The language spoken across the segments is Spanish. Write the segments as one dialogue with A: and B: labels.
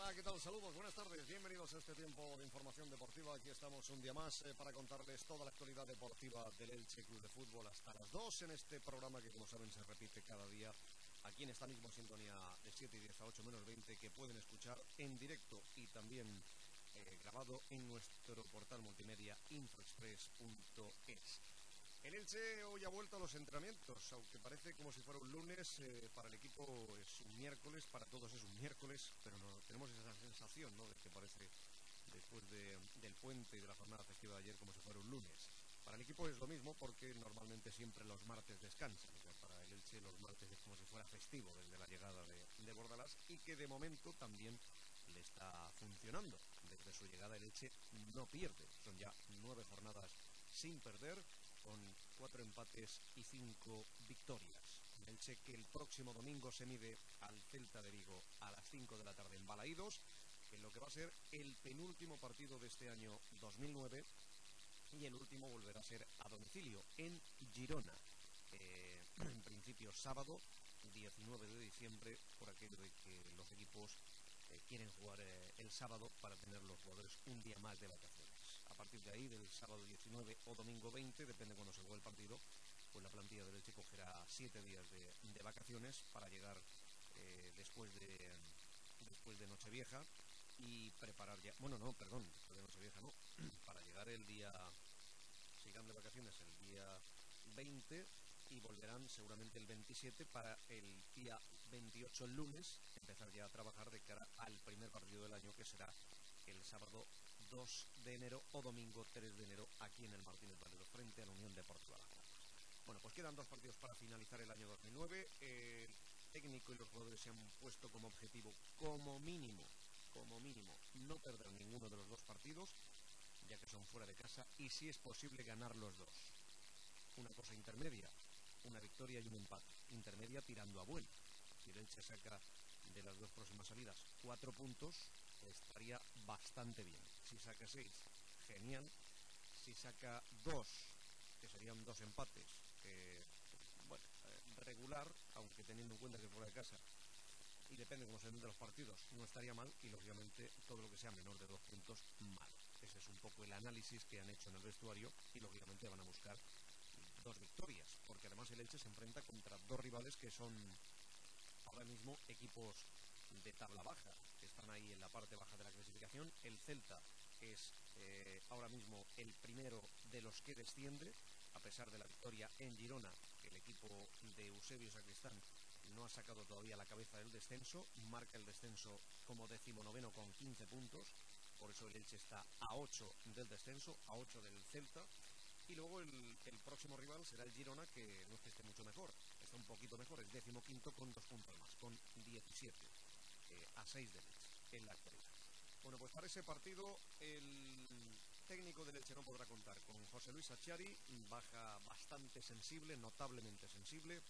A: Hola, ¿qué tal? Saludos, buenas tardes, bienvenidos a este tiempo de información deportiva. Aquí estamos un día más para contarles toda la actualidad deportiva del Elche Club de Fútbol hasta las 2 en este programa que, como saben, se repite cada día aquí en esta misma sintonía de 7 y 10 a 8 menos 20, que pueden escuchar en directo y también grabado en nuestro portal multimedia infoexpress.es. El Elche hoy ha vuelto a los entrenamientos, aunque parece como si fuera un lunes, para el equipo es un miércoles, para todos es un miércoles, pero no tenemos esa sensación, ¿no?, de que parece después del puente y de la jornada festiva de ayer como si fuera un lunes. Para el equipo es lo mismo porque normalmente siempre los martes descansan, o sea, para el Elche los martes es como si fuera festivo desde la llegada de Bordalás, y que de momento también le está funcionando. Desde su llegada el Elche no pierde, son ya 9 jornadas sin perder, con 4 empates y 5 victorias. El Elche que el próximo domingo se mide al Celta de Vigo a las 5 de la tarde en Balaídos, en lo que va a ser el penúltimo partido de este año 2009, y el último volverá a ser a domicilio en Girona, en principio sábado 19 de diciembre, por aquello de que los equipos quieren jugar el sábado para tener los jugadores un día más de vacaciones. A partir de ahí, del sábado 19 o domingo 20, depende cuando se juegue el partido, pues la plantilla del Elche cogerá 7 días de vacaciones para llegar después de Nochevieja y preparar ya... Bueno, no, perdón, después de Nochevieja no, para llegar el día... Se irán de vacaciones el día 20 y volverán seguramente el 27 para el día 28, el lunes, empezar ya a trabajar de cara al primer partido del año, que será el sábado 2 de enero o domingo 3 de enero aquí en el Martínez Valero frente a la Unión Deportiva Las Palmas. Bueno, pues quedan 2 partidos para finalizar el año 2009. El técnico y los jugadores se han puesto como objetivo, como mínimo, no perder ninguno de los 2 partidos, ya que son fuera de casa, y si es posible ganar los 2. Una cosa intermedia, una victoria y un empate. Intermedia tirando a buena. Si el Elche saca de las 2 próximas salidas 4 puntos, estaría bastante bien. Si saca 6, genial. Si saca 2, que serían 2 empates, regular, aunque teniendo en cuenta que fuera de casa y depende cómo se den de los partidos, no estaría mal, y lógicamente todo lo que sea menor de 2 puntos, mal. Ese es un poco el análisis que han hecho en el vestuario, y lógicamente van a buscar 2 victorias, porque además el Elche se enfrenta contra 2 rivales que son ahora mismo equipos de tabla baja, que están ahí en la parte baja de la clasificación. El Celta es ahora mismo el primero de los que desciende, a pesar de la victoria en Girona. El equipo de Eusebio Sacristán no ha sacado todavía la cabeza del descenso, marca el descenso como 19º con 15 puntos, por eso el Elche está a 8 del descenso, a 8 del Celta. Y luego el próximo rival será el Girona, que no es que esté mucho mejor, está un poquito mejor, es 15º con 2 puntos más, con 17, a 6 del Elche en la actualidad. Bueno, pues para ese partido el técnico del Elche no podrá contar con José Luis Acciari, baja bastante sensible, notablemente sensible,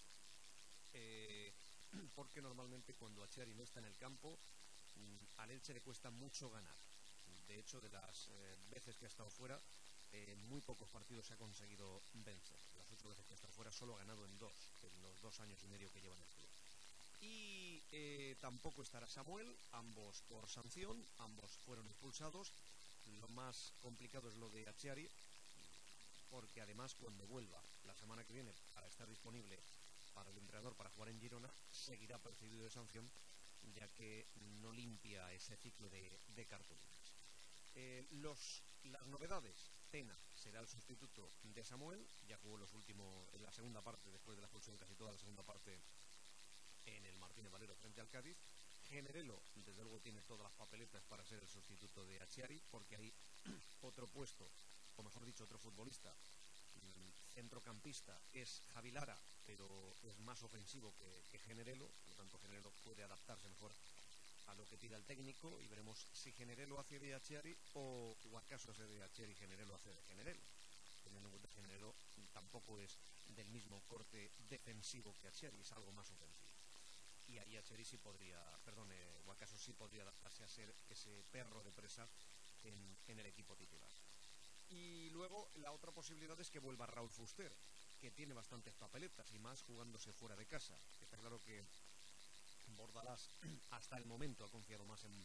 A: porque normalmente cuando Acciari no está en el campo, al Elche le cuesta mucho ganar. De hecho, de las veces que ha estado fuera, muy pocos partidos se ha conseguido vencer. Las 8 veces que ha estado fuera solo ha ganado en 2, en los 2 años y medio que lleva en el club. Y tampoco estará Samuel, ambos por sanción, ambos fueron expulsados. Lo más complicado es lo de Acciari, porque además cuando vuelva la semana que viene para estar disponible para el entrenador para jugar en Girona, seguirá percibido de sanción, ya que no limpia ese ciclo de cartulinas. Las novedades: Tena será el sustituto de Samuel, ya jugó en la segunda parte, después de la expulsión, casi toda la segunda parte en el Martínez Valero frente al Cádiz. Generelo, desde luego, tiene todas las papeletas para ser el sustituto de Acciari, porque hay otro puesto, o mejor dicho, otro futbolista, centrocampista, es Javi Lara, pero es más ofensivo que Generelo, por lo tanto Generelo puede adaptarse mejor a lo que tira el técnico, y veremos si Generelo hace de Acciari o acaso hace de Acciari y Generelo hace de Generelo, teniendo en cuenta que Generelo tampoco es del mismo corte defensivo que Acciari, es algo más ofensivo. Y ahí Acciari sí podría, o acaso sí podría adaptarse a ser ese perro de presa en el equipo titular. Y luego la otra posibilidad es que vuelva Raúl Fuster, que tiene bastantes papeletas, y más jugándose fuera de casa. Está claro que Bordalás hasta el momento ha confiado más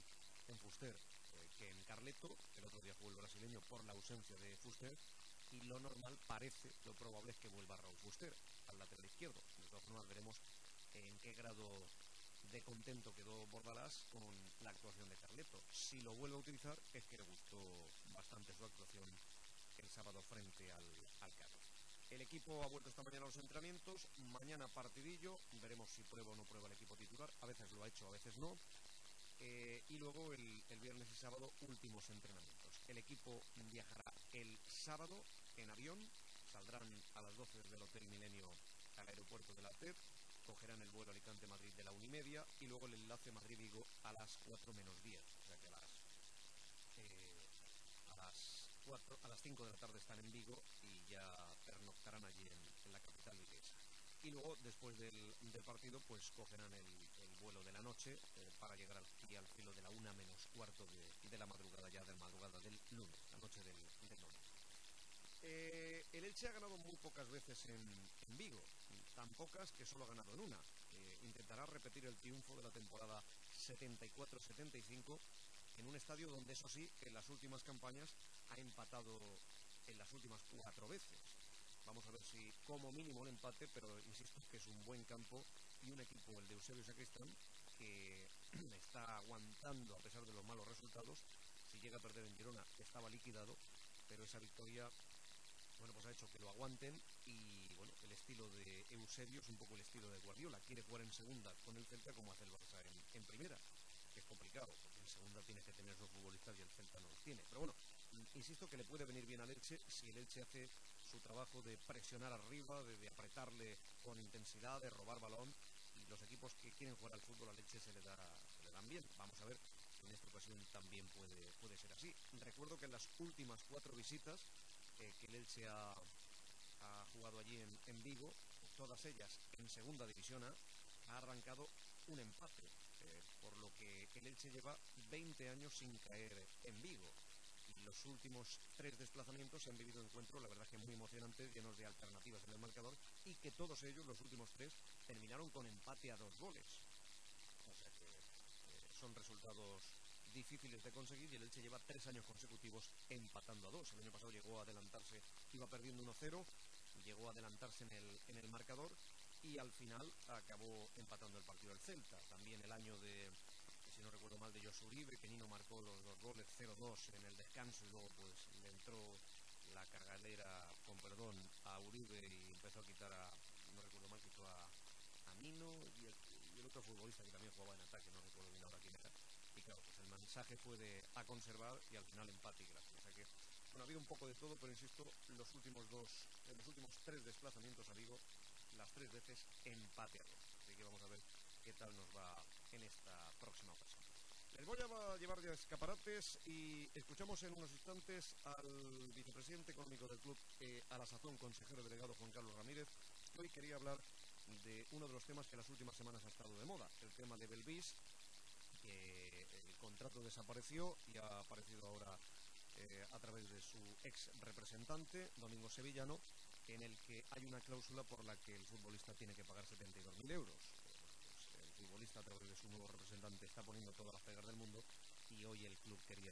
A: en Fuster que en Carleto. El otro día jugó el brasileño por la ausencia de Fuster, y lo normal parece, lo probable es que vuelva Raúl Fuster al lateral izquierdo. De todas formas veremos en qué grado de contento quedó Bordalás con la actuación de Carleto. Si lo vuelve a utilizar es que le gustó bastante su actuación el sábado frente al Cádiz. El equipo ha vuelto esta mañana a los entrenamientos. Mañana partidillo, veremos si prueba o no prueba el equipo titular. A veces lo ha hecho, a veces no. Y luego el viernes y sábado últimos entrenamientos. El equipo viajará el sábado en avión. Saldrán a las 12 del Hotel Milenio al aeropuerto de la TED. Cogerán el vuelo Alicante-Madrid de la 1:30 y luego el enlace Madrid-Vigo a las 4 menos 10. O sea que a las 5 de la tarde están en Vigo y ya pernoctarán allí en la capital viguesa. Y luego, después del partido, pues cogerán el vuelo de la noche para llegar aquí al filo de la 1 menos cuarto de la madrugada, ya de la madrugada del lunes, la noche del domingo. El Elche ha ganado muy pocas veces en Vigo, tan pocas que solo ha ganado en una. Intentará repetir el triunfo de la temporada 74-75 en un estadio donde, eso sí, en las últimas campañas ha empatado en las últimas 4 veces. Vamos a ver si como mínimo el empate, pero insisto que es un buen campo y un equipo, el de Eusebio Sacristán, que está aguantando a pesar de los malos resultados. Si llega a perder en Girona estaba liquidado, pero esa victoria, bueno, pues ha hecho que lo aguanten. Y bueno, el estilo de Eusebio es un poco el estilo de Guardiola. Quiere jugar en segunda con el Celta como hace el Barça en primera, que es complicado, porque en segunda tienes que tener esos futbolistas y el Celta no los tiene. Pero bueno, insisto que le puede venir bien al Elche si el Elche hace su trabajo de presionar arriba, de apretarle con intensidad, de robar balón. Y los equipos que quieren jugar al fútbol al Elche se le dan bien. Vamos a ver si en esta ocasión también puede ser así. Recuerdo que en las últimas 4 visitas que el Elche ha jugado allí en Vigo, todas ellas en segunda división A, ha arrancado un empate, por lo que el Elche lleva 20 años sin caer en Vigo. Y los últimos 3 desplazamientos se han vivido encuentros, la verdad que muy emocionantes, llenos de alternativas en el marcador, y que todos ellos, los últimos 3, terminaron con empate a 2 goles. O sea que son resultados difíciles de conseguir, y el Elche lleva 3 años consecutivos empatando a 2. El año pasado llegó a adelantarse, iba perdiendo 1-0, llegó a adelantarse en el marcador y al final acabó empatando el partido del Celta. También el año de, si no recuerdo mal, de Josu Uribe, que Nino marcó los 2 goles, 0-2 en el descanso, y luego pues le entró la cagalera, con perdón, a Uribe y empezó a quitar si no recuerdo mal, quitó a Nino y el otro futbolista que también jugaba en ataque, no recuerdo bien ahora quién era. Y claro, pues el mensaje fue a conservar, y al final empate y gracia. O sea que, bueno, ha habido un poco de todo, pero insisto, los últimos 3 desplazamientos a Vigo, las 3 veces empate a 2. Así que vamos a ver qué tal nos va en esta próxima ocasión. Les voy a llevar ya escaparates y escuchamos en unos instantes al vicepresidente económico del club, a la sazón consejero delegado Juan Carlos Ramírez, que hoy quería hablar de uno de los temas que las últimas semanas ha estado de moda, el tema de Belvis, que el contrato desapareció y ha aparecido ahora a través de su ex representante, Domingo Sevillano, en el que hay una cláusula por la que el futbolista tiene que pagar 72.000 euros. Pues el futbolista, a través de su nuevo representante, está poniendo todas las pegas del mundo, y hoy el club quería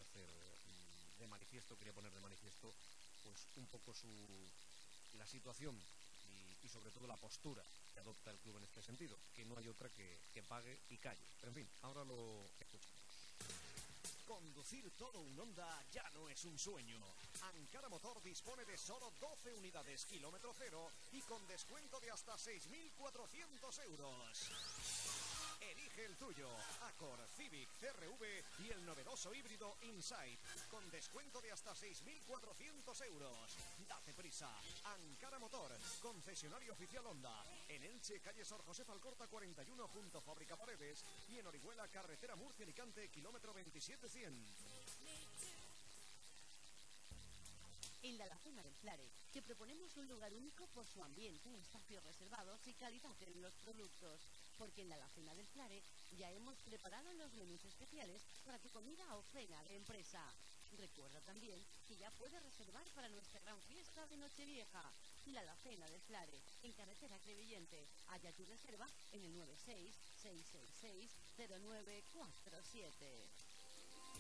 A: poner de manifiesto pues un poco la situación y sobre todo la postura que adopta el club en este sentido, que no hay otra que pague y calle. Pero en fin, ahora lo escuchamos.
B: Conducir todo un Honda ya no es un sueño. Ankara Motor dispone de solo 12 unidades kilómetro cero y con descuento de hasta 6.400 euros. Elige el tuyo, Accord, Civic, CR-V y el novedoso híbrido Insight, con descuento de hasta 6.400 euros. Date prisa, Ankara Motor, concesionario oficial Honda, en Elche, calle Sor José Alcorta 41, junto Fábrica Paredes, y en Orihuela, carretera Murcia-Alicante, kilómetro 27-100.
C: En la Alacena del Flare te proponemos un lugar único por su ambiente, espacios reservados y calidad en los productos. Porque en la Alacena del Flare ya hemos preparado los menús especiales para tu comida o cena de empresa. Recuerda también que ya puedes reservar para nuestra gran fiesta de Nochevieja. La Alacena del Flare, en carretera Crevillente. Halla tu reserva en el 96 666 0947.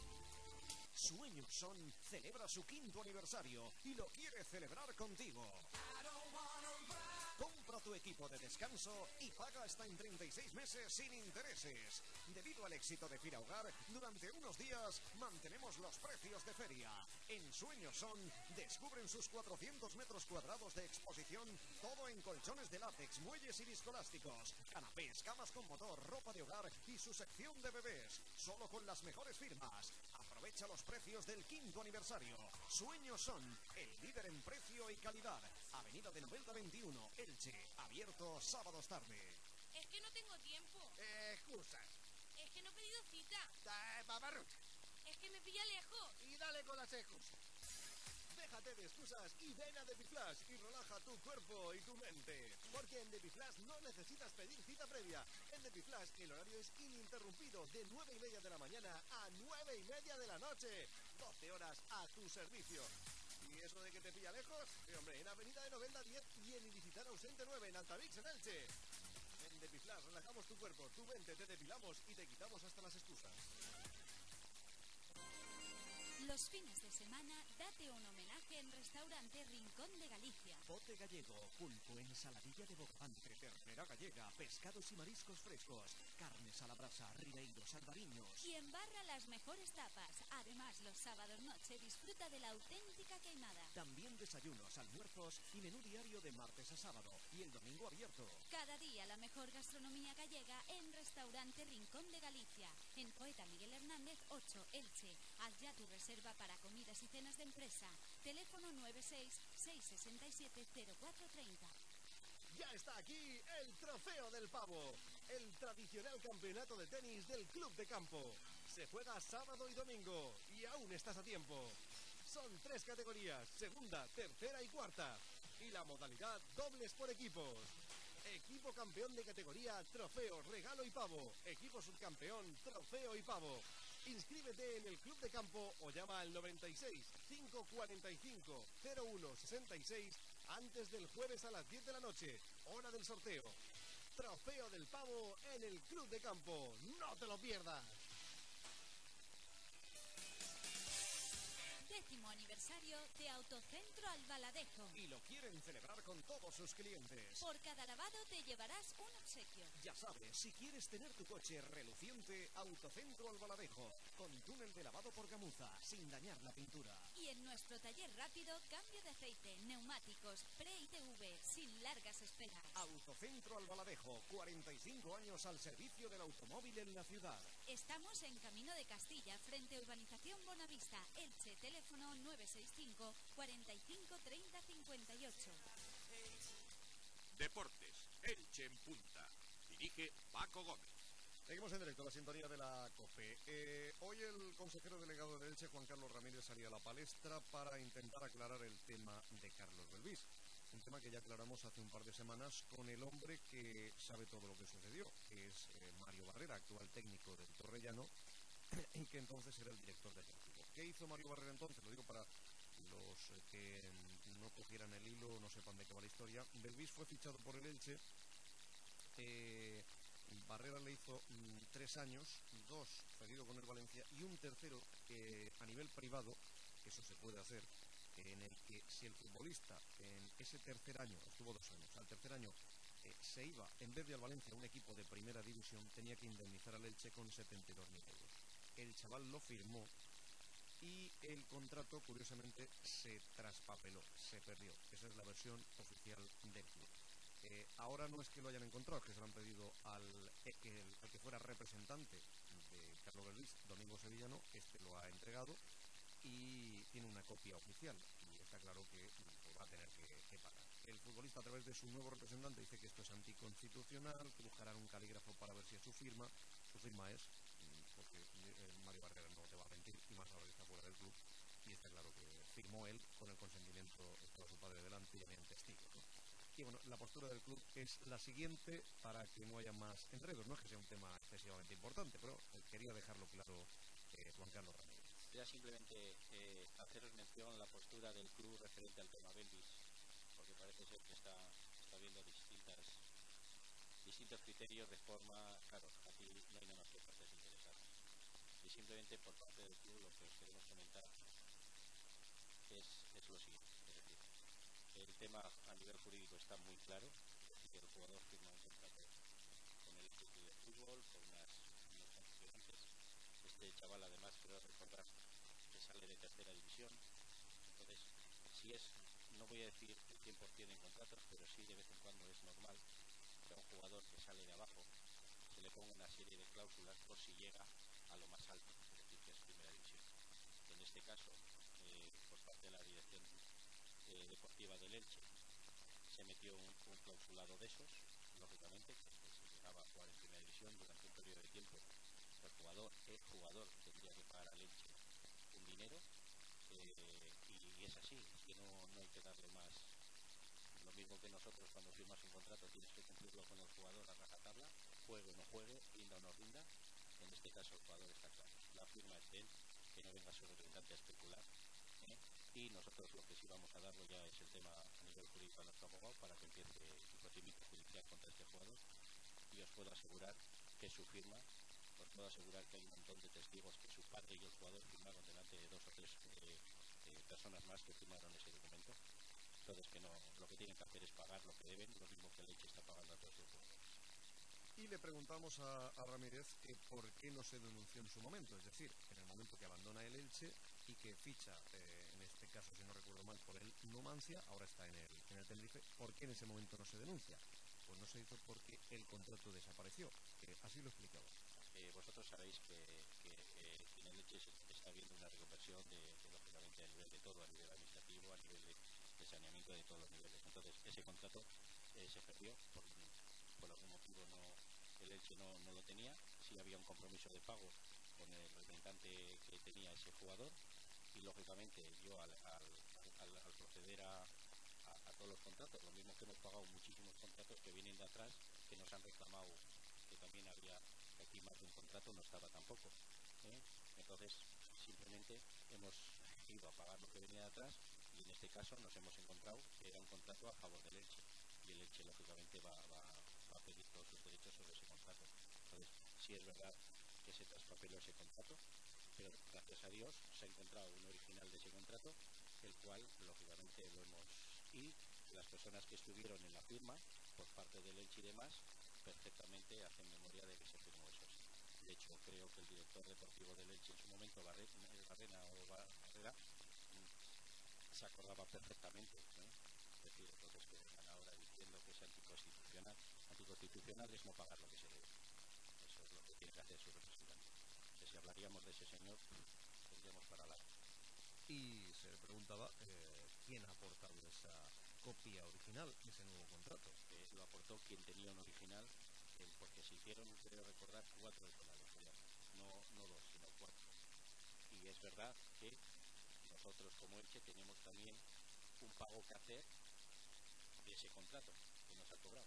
B: Sueños Son celebra su 5º aniversario y lo quiere celebrar contigo. Compra tu equipo de descanso y paga hasta en 36 meses sin intereses. Debido al éxito de Fira Hogar, durante unos días mantenemos los precios de feria. En Sueños Son descubren sus 400 metros cuadrados de exposición, todo en colchones de látex, muelles y viscoelásticos, canapés, camas con motor, ropa de hogar y su sección de bebés, solo con las mejores firmas. Aprovecha los precios del 5º aniversario. Sueños Son, el líder en precio y calidad. Avenida de Novelda 21, Elche, abierto sábados tarde.
D: Es que no tengo tiempo.
A: Excusas.
D: Es que no he pedido cita.
A: Babarrucha.
D: Es que me pilla lejos.
A: Y dale con las excusas.
E: Déjate de excusas y ven a Depiflash y relaja tu cuerpo y tu mente. Porque en Depiflash no necesitas pedir cita previa. En Depiflash el horario es ininterrumpido de 9:30 de la mañana a 9:30 de la noche. 12 horas a tu servicio. ¿Y eso de que te pilla lejos? Hombre, en Avenida de Novelda 10 y en Ilicitano Ausente 9 en Altavix, en Elche. En Depiflash relajamos tu cuerpo, tu mente, te depilamos y te quitamos hasta las excusas.
F: Los fines de semana, date un homenaje en Restaurante Rincón de Galicia.
B: Bote gallego, pulpo, ensaladilla de bogavante, ternera gallega, pescados y mariscos frescos, carnes a la brasa, ribeiros, albariños.
F: Y en barra las mejores tapas. Además, los sábados noche disfruta de la auténtica queimada.
B: También desayunos, almuerzos y menú diario de martes a sábado. Y el domingo abierto.
F: Cada día la mejor gastronomía gallega en Restaurante Rincón de Galicia. En Poeta Miguel Hernández 8, Elche. Haz ya tu reserva para comidas y cenas de empresa. Teléfono 96-667-0430.
E: Ya está aquí el Trofeo del Pavo, el tradicional campeonato de tenis del Club de Campo. Se juega sábado y domingo y aún estás a tiempo. Son 3 categorías, segunda, tercera y cuarta. Y la modalidad dobles por equipos. Equipo campeón de categoría, trofeo, regalo y pavo. Equipo subcampeón, trofeo y pavo. Inscríbete en el Club de Campo o llama al 96 545 01 66 antes del jueves a las 10 de la noche, hora del sorteo. Trofeo del Pavo en el Club de Campo. ¡No te lo pierdas!
F: 10º aniversario de Autocentro Albaladejo.
B: Y lo quieren celebrar con todos sus clientes.
F: Por cada lavado te llevarás un obsequio.
B: Ya sabes, si quieres tener tu coche reluciente, Autocentro Albaladejo, con túnel de lavado por gamuza, sin dañar la pintura.
F: Y en nuestro taller rápido, cambio de aceite, neumáticos, pre-ITV, sin largas esperas.
B: Autocentro Albaladejo, 45 años al servicio del automóvil en la ciudad.
F: Estamos en Camino de Castilla, frente a Urbanización Bonavista, Elche, teléfono 965 45 30 58.
G: Deportes, Elche en punta. Dirige Paco Gómez.
A: Seguimos en directo a la sintonía de la COPE. Hoy el consejero delegado de Elche, Juan Carlos Ramírez, salía a la palestra para intentar aclarar el tema de Carlos Belvis. Un tema que ya aclaramos hace un par de semanas con el hombre que sabe todo lo que sucedió, que es Mario Barrera, actual técnico del Torrellano, y que entonces era el director deportivo. ¿Qué hizo Mario Barrera entonces? Lo digo para los que no cogieran el hilo o no sepan de qué va la historia. Belvis fue fichado por el Elche. Barrera le hizo 3 años, 2 cedido con el Valencia y un tercero a nivel privado, que eso se puede hacer, en el que si el futbolista en ese tercer año, estuvo 2 años, al tercer año se iba, en vez de al Valencia, a un equipo de primera división, tenía que indemnizar al Elche con 72.000 euros. El chaval lo firmó y el contrato, curiosamente, se traspapeló, se perdió. Esa es la versión oficial del club. Ahora no es que lo hayan encontrado, es que se lo han pedido al que fuera representante de Carlos Belvis, Domingo Sevillano. Este lo ha entregado y tiene una copia oficial y está claro que pues, va a tener que pagar. El futbolista, a través de su nuevo representante, dice que esto es anticonstitucional, que buscarán un calígrafo para ver si es su firma. Su firma es, porque Mario Barrera no te va a mentir, y más ahora que está fuera del club, y está claro que firmó él con el consentimiento, estaba su padre delante y habían testigos, ¿no? Y bueno, la postura del club es la siguiente para que no haya más enredos. No es que sea un tema excesivamente importante, pero quería dejarlo claro Juan Carlos Ramírez.
H: Era simplemente haceros mención a la postura del club referente al tema Belvis, porque parece ser que está viendo distintos criterios de forma. Claro, aquí no hay nada más que partes interesadas. Y simplemente simplemente por parte del club lo que os queremos comentar es lo siguiente. Es decir, el tema a nivel jurídico está muy claro. Es decir, que el jugador firma un contrato con el club de fútbol, con unos condicionantes. Este chaval, además, creo recordar que sale de tercera división. Entonces, si es, no voy a decir el 100% en contratos, pero sí de vez en cuando es normal que a un jugador que sale de abajo se le ponga una serie de cláusulas por si llega a lo más alto, es decir, que es primera división. En este caso, por parte de la dirección deportiva del Elche, se metió un clausulado de esos, lógicamente, que se llegaba a jugar en primera división durante un periodo de tiempo. El jugador tendría que pagar al Elche un dinero, y es así, es que no hay que darle más. Lo mismo que nosotros cuando firmas un contrato tienes que cumplirlo con el jugador a rajatabla, juegue o no juegue, rinda o no rinda. En este caso el jugador está claro, la firma es de él, que no venga su representante a especular, ¿eh? Y nosotros lo que sí vamos a darlo ya es el tema a nivel jurídico a nuestro abogado para que empiece el procedimiento judicial contra este jugador, y os puedo asegurar que su firma, os puedo asegurar que hay un montón de testigos que su padre y el jugador firmaron delante de 2 o 3 personas más que firmaron ese documento. Entonces, que no, lo que tienen que hacer es pagar lo que deben, lo mismo que el Elche está pagando a todos sus jugadores.
A: Y le preguntamos a Ramírez que por qué no se denunció en su momento, es decir, en el momento que abandona el Elche y que ficha, en este caso, si no recuerdo mal, por el Numancia, ahora está en el Tenerife, ¿por qué en ese momento no se denuncia? Pues no se hizo porque el contrato desapareció, así lo explicaba.
H: Vosotros sabéis que en el Elche está habiendo una reconversión lógicamente a nivel de todo, a nivel administrativo, a nivel de saneamiento de todos los niveles. Entonces, ese contrato se perdió por algún motivo, el Elche no lo tenía. Sí había un compromiso de pago con el representante que tenía ese jugador, y lógicamente yo al proceder a todos los contratos, lo mismo que hemos pagado muchísimos contratos que vienen de atrás, que nos han reclamado que también había, que aquí más de un contrato no estaba tampoco, ¿eh? Entonces simplemente hemos ido a pagar lo que venía de atrás, y en este caso nos hemos encontrado que era un contrato a favor del Elche, y el Elche lógicamente va a pedir todos sus derechos sobre ese contrato. Entonces, sí es verdad que se traspapeló ese contrato, pero gracias a Dios se ha encontrado un original de ese contrato, el cual lógicamente lo hemos, y las personas que estuvieron en la firma por parte del Elche y demás perfectamente hacen memoria de que se firmó eso así. De hecho, creo que el director deportivo del Elche en su momento, Barrera, se acordaba perfectamente, ¿eh? Es decir, entonces que vengan ahora diciendo que es anticonstitucional. Anticonstitucional es no pagar lo que se debe. Eso es lo que tiene que hacer su representante. Que si hablaríamos de ese señor, tendríamos para largo.
A: Y se le preguntaba quién ha aportado esa copia original, ese nuevo contrato.
H: Lo aportó quien tenía un original, porque se hicieron, creo recordar, 4 de la locura. No 2, sino 4. Y es verdad que nosotros como Elche tenemos también un pago que hacer de ese contrato que nos ha cobrado.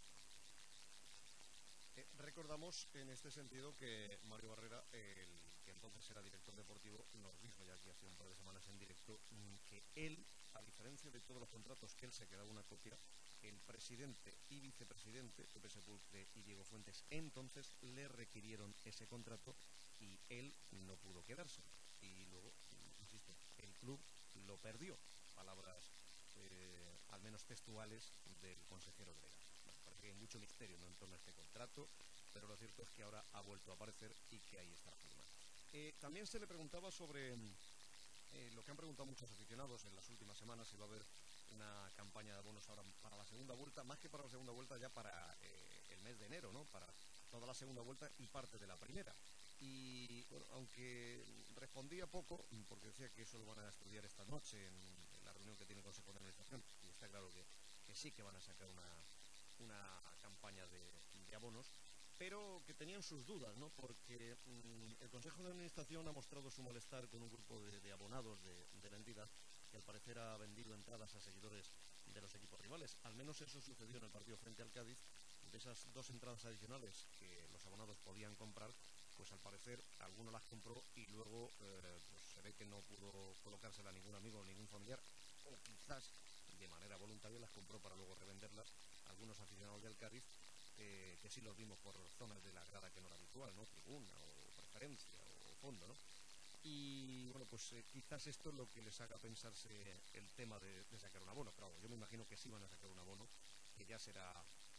A: Recordamos en este sentido que Mario Barrera, el que entonces era director deportivo, nos dijo ya aquí hace un par de semanas en directo que él, a diferencia de todos los contratos que él se quedaba una copia, el presidente y vicepresidente, Pepe Sepulcre y Diego Fuentes, entonces le requirieron ese contrato y él no pudo quedárselo. Y luego, insisto, el club lo perdió. Palabras al menos textuales del consejero delegado. Bueno, parece que hay mucho misterio, ¿no?, en torno a este contrato, pero lo cierto es que ahora ha vuelto a aparecer y que ahí está la firma. También se le preguntaba sobre lo que han preguntado muchos aficionados en las últimas semanas, si va a haber una campaña de abonos ahora para la segunda vuelta, más que para la segunda vuelta, ya para el mes de enero, ¿no?, para toda la segunda vuelta y parte de la primera. Y bueno, aunque respondía poco, porque decía que eso lo van a estudiar esta noche en la reunión que tiene el Consejo de Administración, y está claro que sí que van a sacar una campaña de abonos, pero que tenían sus dudas, ¿no?, porque el Consejo de Administración ha mostrado su malestar con un grupo de abonados de la entidad que al parecer ha vendido entradas a seguidores de los equipos rivales. Al menos eso sucedió en el partido frente al Cádiz. De esas 2 entradas adicionales que los abonados podían comprar, pues al parecer alguno las compró y luego pues se ve que no pudo colocársela a ningún amigo o ningún familiar, o quizás de manera voluntaria las compró para luego revenderlas a algunos aficionados del Cádiz, que sí los vimos por zonas de la grada que no era habitual, ¿no?, tribuna o preferencia o fondo, ¿no? Y bueno, pues quizás esto es lo que les haga pensarse el tema de sacar un abono. Pero yo me imagino que sí van a sacar un abono, que ya será,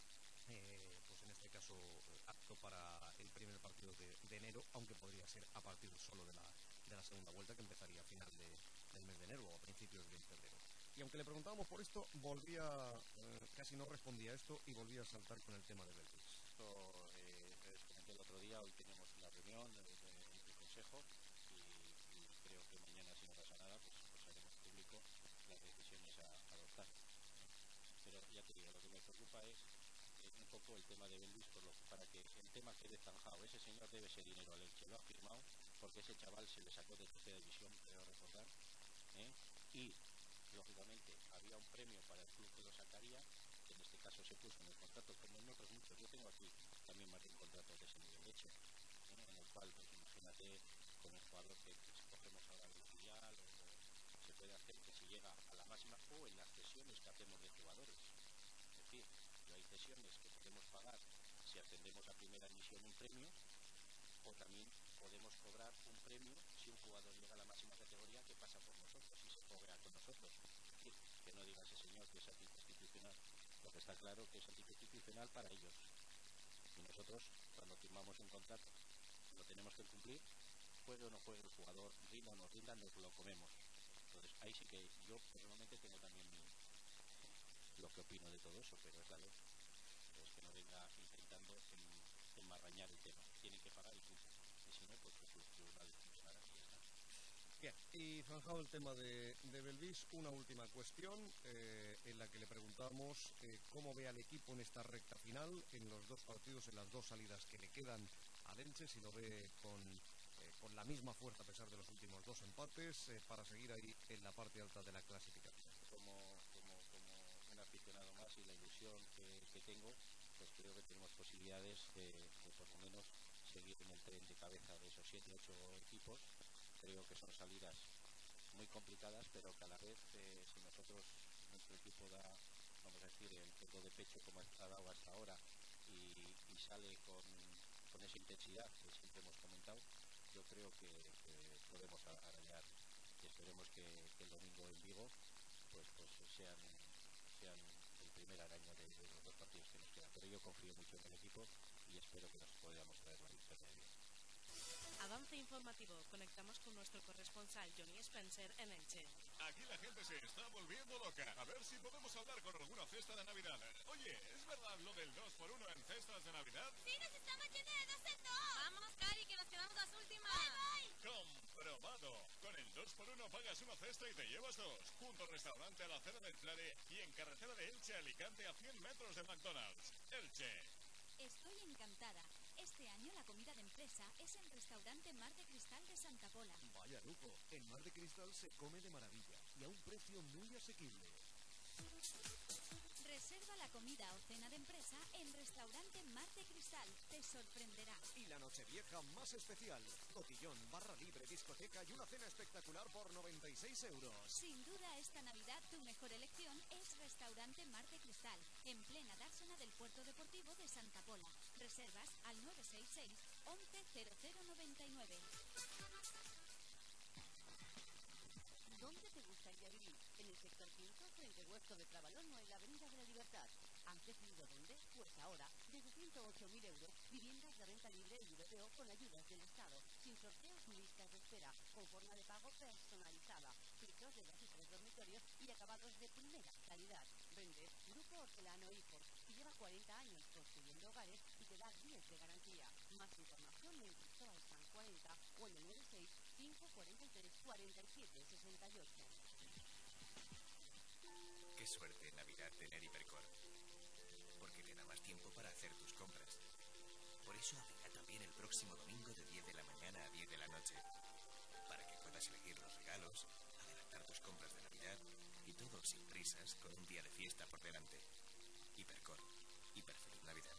A: pues en este caso, apto para el primer partido de enero, aunque podría ser a partir solo de la segunda vuelta, que empezaría a final del mes de enero o a principios de febrero. Y aunque le preguntábamos por esto, casi no respondía a esto y volvía a saltar con el tema de Belvis.
H: Esto les comenté el otro día, hoy tenemos una reunión del Consejo y creo que mañana, si no pasa nada, pues haremos público las decisiones a adoptar. Pero ya te digo, lo que me preocupa es un poco el tema de Belvis, para que el tema quede zanjado. Ese señor debe ese dinero al Elche, lo ha firmado, porque ese chaval se le sacó de tercera división, creo recordar, y lógicamente había un premio para el club que lo sacaría, que en este caso se puso en el contrato, como en otros muchos. Yo tengo aquí también más de un contrato de ese nivel hecho, en el cual, pues imagínate, con el jugador que escogemos ahora del filial, o se puede hacer que si llega a la máxima, o en las cesiones que hacemos de jugadores. Es decir, hay cesiones que podemos pagar si ascendemos a primera división un premio, o también podemos cobrar un premio si un jugador llega a la máxima categoría que pasa por nosotros y se juega con nosotros. Es decir, que no diga ese señor que es anticonstitucional. Lo que está claro que es anticonstitucional para ellos. Y nosotros, cuando firmamos un contrato, lo tenemos que cumplir, juegue o no juegue el jugador, rinda o no rinda, nos lo comemos. Entonces, ahí sí que yo personalmente tengo también lo que opino de todo eso, pero es la ley. Entonces, que no venga intentando enmarrañar el tema. Tienen que pagar y punto. Y si no, pues los tribunales funcionarán y ya está.
A: Bien, y zanjado el tema de Belvis, una última cuestión en la que le preguntamos cómo ve al equipo en esta recta final, en los dos partidos, en las dos salidas que le quedan al Elche, si lo ve con la misma fuerza a pesar de los últimos dos empates, para seguir ahí en la parte alta de la clasificación.
H: Como un aficionado más y la ilusión que tengo, pues creo que tenemos posibilidades de por lo menos seguir en el tren de cabeza de esos 7-8 equipos. Creo que son salidas muy complicadas, pero que a la vez, si nuestro equipo da, vamos a decir, el do de pecho como ha dado hasta ahora y sale con esa intensidad que siempre hemos comentado, yo creo que podemos arañar, y esperemos que el domingo en Vigo pues sean el primer araño de los dos partidos que nos quedan. Pero yo confío mucho en el equipo y espero que nos podamos traer la victoria de bien.
I: Avance informativo. Conectamos con nuestro corresponsal Johnny Spencer en Elche.
J: Aquí la gente se está volviendo loca. A ver si podemos hablar con alguna cesta de Navidad. Oye, ¿es verdad lo del 2x1 en cestas de Navidad?
D: ¡Sí, nos estamos yendo de 2 en 2! ¡Vamos, Cari, que nos quedamos las últimas! ¡Voy!
J: ¡Comprobado! Con el 2x1 pagas una cesta y te llevas dos. Junto al restaurante a la acera del Clare y en carretera de Elche a Alicante a 100 metros de McDonald's. Elche.
F: Estoy encantada. Este año la comida de empresa es en restaurante Mar de Cristal de Santa Pola.
B: Vaya lujo, en Mar de Cristal se come de maravilla y a un precio muy asequible.
F: Reserva la comida o cena de empresa en restaurante Mar de Cristal. Te sorprenderá.
B: Y la nochevieja más especial. Cotillón, barra libre, discoteca y una cena espectacular por 96 €.
F: Sin duda esta Navidad tu mejor elección es restaurante Mar de Cristal, en plena dársena del Puerto Deportivo de Santa Pola. Reservas al 966 11 0099.
C: ¿Dónde te gustaría vivir? ¿En el sector 5, frente al Huerto de Trabalón o en la Avenida de la Libertad? ¿Han decidido dónde? Pues ahora, desde 108.000 €, viviendas de renta libre y VPO con ayudas del Estado, sin sorteos ni listas de espera, con forma de pago personalizada, pisos de 2 y 3 dormitorios y acabados de primera calidad. Vende Grupo Hortelano Hijos, y lleva 40 años construyendo hogares y te da 10 de garantía. Más información en Cristóbal San 40 o en el 96 543 47 68.
K: Qué suerte en Navidad tener Hipercor, porque te da más tiempo para hacer tus compras. Por eso abrirá también el próximo domingo de 10 de la mañana a 10 de la noche, para que puedas elegir los regalos, adelantar tus compras de Navidad y todo sin prisas, con un día de fiesta por delante. Hipercor, hiperfeliz Navidad.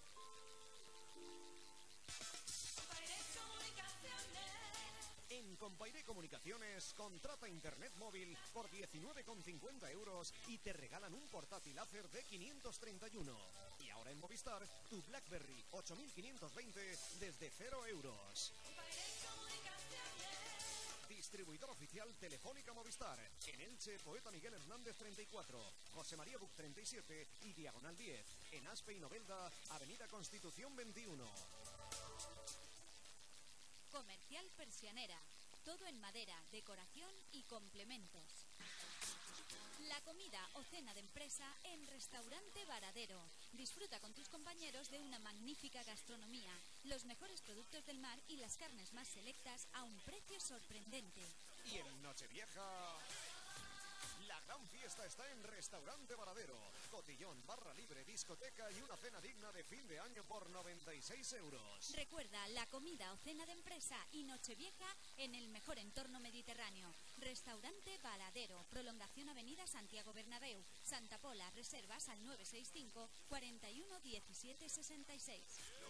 B: En Compairé Comunicaciones, contrata internet móvil por 19,50 € y te regalan un portátil Acer de 531. Y ahora en Movistar, tu BlackBerry 8520 desde 0 €. oficial Telefónica Movistar. En Elche, Poeta Miguel Hernández 34, José María Buc 37 y Diagonal 10. En Aspe y Novelda, Avenida Constitución 21.
F: Comercial Persianera. Todo en madera, decoración y complementos. La comida o cena de empresa en Restaurante Varadero. Disfruta con tus compañeros de una magnífica gastronomía, los mejores productos del mar y las carnes más selectas a un precio sorprendente.
B: Y en Nochevieja, la gran fiesta está en Restaurante Varadero. Cotillón, barra libre, discoteca y una cena digna de fin de año por 96 euros.
F: Recuerda la comida o cena de empresa y Nochevieja en el mejor entorno mediterráneo. Restaurante Varadero, prolongación Avenida Santiago Bernabéu, Santa Pola. Reservas al 965 41 17 66.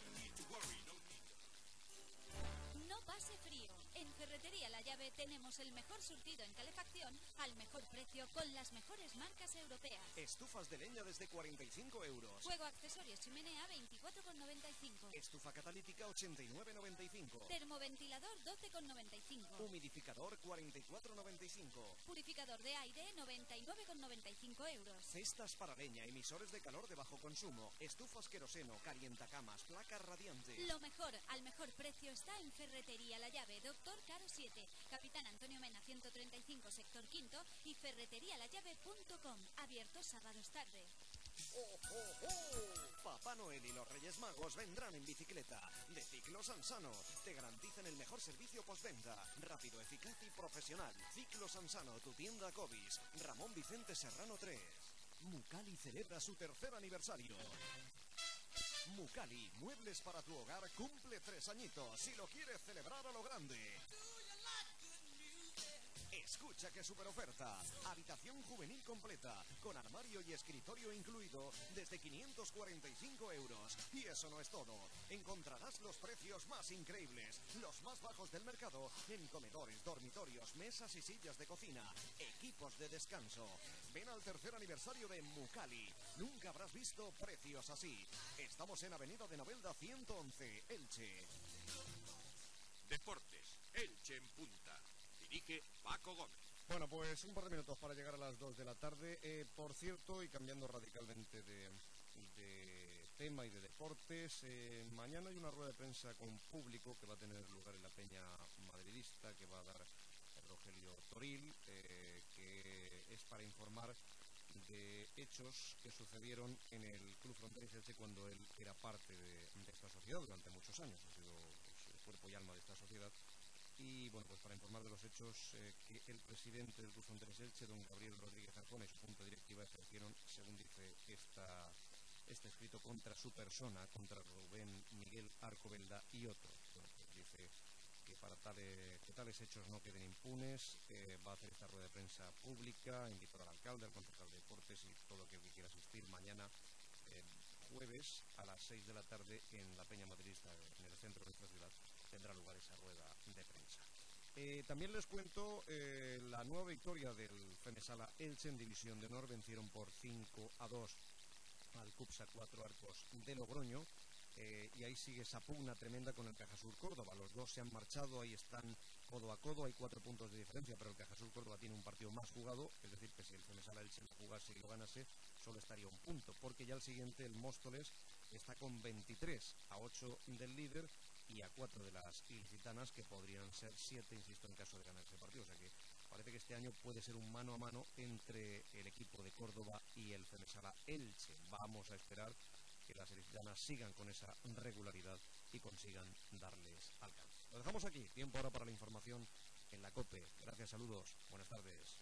F: No pase frío. En Ferretería La Llave tenemos el mejor surtido en calefacción al mejor precio con las mejores marcas europeas.
B: Estufas de leña desde 45 euros.
F: Fuego, accesorios, chimenea 24,95.
B: Estufa catalítica 89,95.
F: Termoventilador 12,95.
B: Humidificador 44,95.
F: Purificador de aire 99,95 euros.
B: Cestas para leña, emisores de calor de bajo consumo, estufas queroseno, calientacamas, placas radiantes.
F: Lo mejor, al mejor precio está en Ferretería La Llave, Doctor Caro 7, Capitán Antonio Mena 135, sector quinto y ferreterialallave.com. Abierto sábados tarde.
B: ¡Oh, oh, oh! Papá Noel y los Reyes Magos vendrán en bicicleta. De Ciclo Sansano. Te garantizan el mejor servicio postventa. Rápido, eficaz y profesional. Ciclo Sansano, tu tienda Cobis. Ramón Vicente Serrano 3. Mucali celebra su 3er aniversario. Mucali, muebles para tu hogar, cumple 3 añitos y lo quieres celebrar a lo grande. Escucha qué super oferta. Habitación juvenil completa, con armario y escritorio incluido, desde 545 euros. Y eso no es todo. Encontrarás los precios más increíbles, los más bajos del mercado, en comedores, dormitorios, mesas y sillas de cocina, equipos de descanso. Ven al 3er aniversario de Mucali. Nunca habrás visto precios así. Estamos en Avenida de Novelda 111, Elche.
G: Deportes, Elche en punta. Dirige Paco Gómez.
A: Bueno, pues un par de minutos para llegar a las 2 de la tarde. Por cierto, y cambiando radicalmente de tema y de deportes, mañana hay una rueda de prensa con público que va a tener lugar en la Peña Madridista, que va a dar Rogelio Toril, que es para informar de hechos que sucedieron en el Club Frontenis Elche cuando él era parte de esta sociedad durante muchos años. Ha sido pues, el cuerpo y alma de esta sociedad. Y bueno, pues para informar de los hechos que el presidente del Club Frontenis Elche, don Gabriel Rodríguez Arjona, y su junta directiva ejercieron, según dice este escrito, contra su persona, contra Rubén Miguel Arcobelda y otros. Bueno, pues dice que para que tales hechos no queden impunes, va a hacer esta rueda de prensa pública, invitar al alcalde, al concejal de deportes y todo aquel que quiera asistir mañana, jueves a las 6 de la tarde en la Peña Madridista, en el centro de nuestra ciudad, tendrá lugar esa rueda de prensa. También les cuento la nueva victoria del Fenesala Elche en División de Honor. Vencieron por 5-2 al CUPSA 4 Arcos de Logroño. Y ahí sigue esa pugna tremenda con el Cajasur Córdoba. Los dos se han marchado, ahí están codo a codo, hay 4 puntos de diferencia, pero el Cajasur Córdoba tiene un partido más jugado, es decir, que si el Fenesala Elche lo jugase y lo ganase, solo estaría un punto, porque ya el siguiente, el Móstoles, está con 23, a 8 del líder y a 4 de las ilicitanas, que podrían ser 7, insisto, en caso de ganar ese partido. O sea que parece que este año puede ser un mano a mano entre el equipo de Córdoba y el Fenesala Elche. Vamos a esperar que las ilicitanas sigan con esa regularidad y consigan darles alcance. Lo dejamos aquí, tiempo ahora para la información en la COPE. Gracias, saludos, buenas tardes.